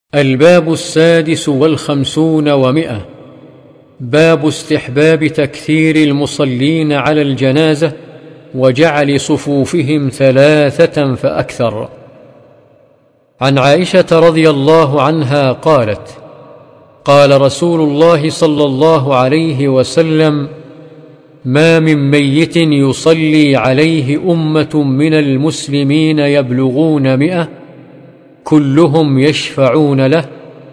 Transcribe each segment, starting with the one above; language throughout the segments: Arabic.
الباب 56 و100. باب استحباب تكثير المصلين على الجنازة وجعل صفوفهم 3 فأكثر. عن عائشة رضي الله عنها قالت: قال رسول الله صلى الله عليه وسلم: ما من ميت يصلي عليه أمة من المسلمين يبلغون 100 كلهم يشفعون له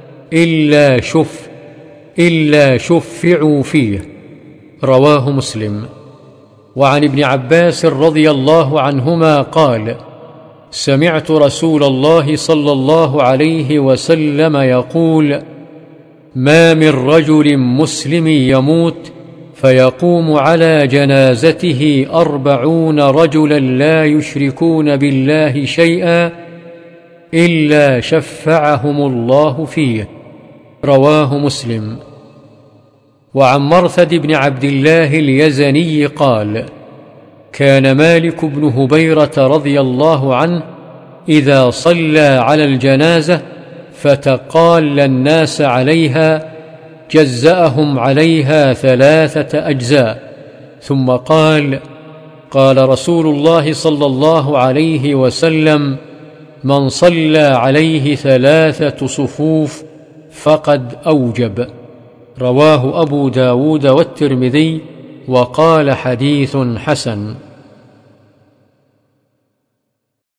إلا شفعوا فيه. رواه مسلم. وعن ابن عباس رضي الله عنهما قال: سمعت رسول الله صلى الله عليه وسلم يقول: ما من رجل مسلم يموت فيقوم على جنازته 40 رجلا لا يشركون بالله شيئا إلا شفعهم الله فيه. رواه مسلم. وعن مرثد بن عبد الله اليزني قال: كان مالك بن هبيرة رضي الله عنه إذا صلى على الجنازة فتقال الناس عليها جزأهم عليها 3 أجزاء، ثم قال: قال رسول الله صلى الله عليه وسلم: من صلى عليه 3 صفوف فقد أوجب. رواه أبو داود والترمذي وقال: حديث حسن.